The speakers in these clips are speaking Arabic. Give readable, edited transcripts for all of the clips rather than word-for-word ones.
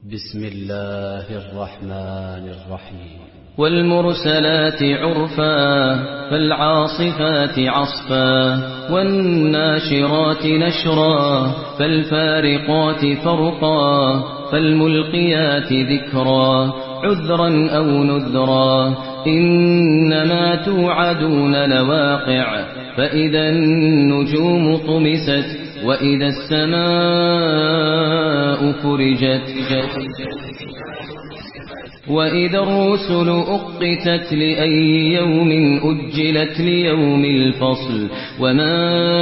بسم الله الرحمن الرحيم. والمرسلات عرفا فالعاصفات عصفا والناشرات نشرا فالفارقات فرقا فالملقيات ذكرا عذرا أو نذرا إنما توعدون لواقع فإذا النجوم طمست وإذا السماء فرجت وإذا الرسل أقتت لأي يوم أجلت ليوم الفصل وما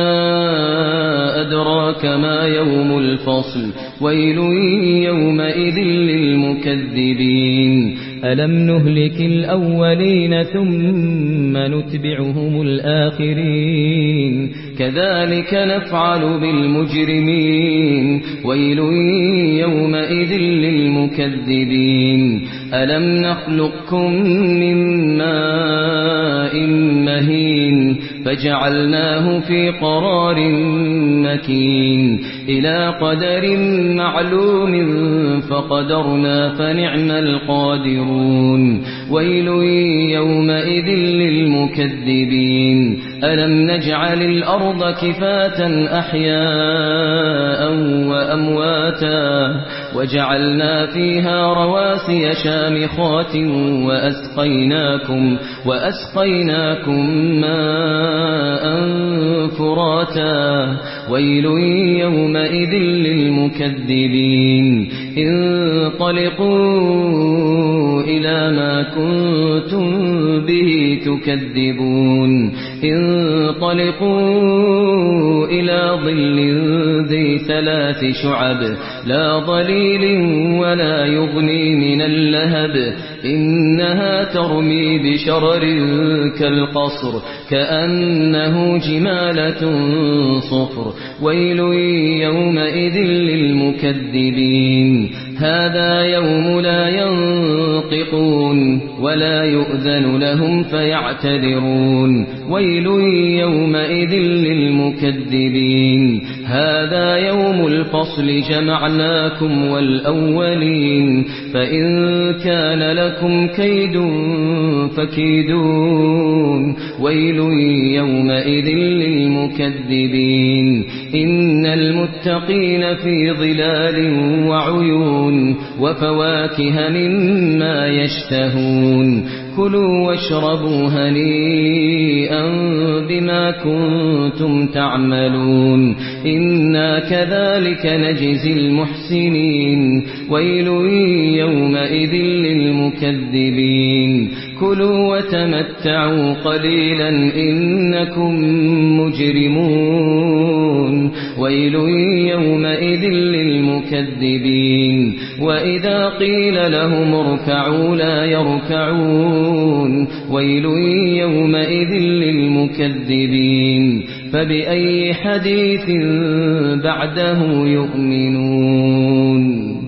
أدراك ما يوم الفصل ويل يومئذ للمكذبين ألم نهلك الأولين ثم نتبعهم الآخرين كذلك نفعل بالمجرمين ويل يومئذ للمكذبين ألم نخلقكم من ماء مهين فجعلناه في قرار مكين إلى قدر معلوم فقدرنا فنعم القادرون ويل يومئذ للمكذبين ألم نجعل الأرض كفاة أحياء وأمواتا وجعلنا فيها رواسي شامخات وأسقيناكم ماء فراتا ويل يومئذ للمكذبين انطلقوا إلى ما كنتم به تكذبون انطلقوا إلى ظل ذي 3 شعب لا ظليل ولا يغني من اللهب إنها ترمي بشرر كالقصر كأنه جمالة صفر ويل يومئذ للمكذبين هذا يوم لا ينطقون ولا يؤذن لهم فيعتذرون ويل يومئذ للمكذبين هذا يوم الفصل جمعناكم والأولين فإن كان لكم كيد فكيدون ويل يومئذ للمكذبين إن المتقين في ظلال وعيون وفواكه مما يشتهون كلوا واشربوا هنيئا بما كنتم تعملون إنا كذلك نجزي المحسنين ويل يومئذ للمكذبين كلوا وتمتعوا قليلا إنكم مجرمون ويل يومئذ للمكذبين وإذا قيل لهم اركعوا لا يركعون ويل يومئذ للمكذبين فبأي حديث بعده يؤمنون.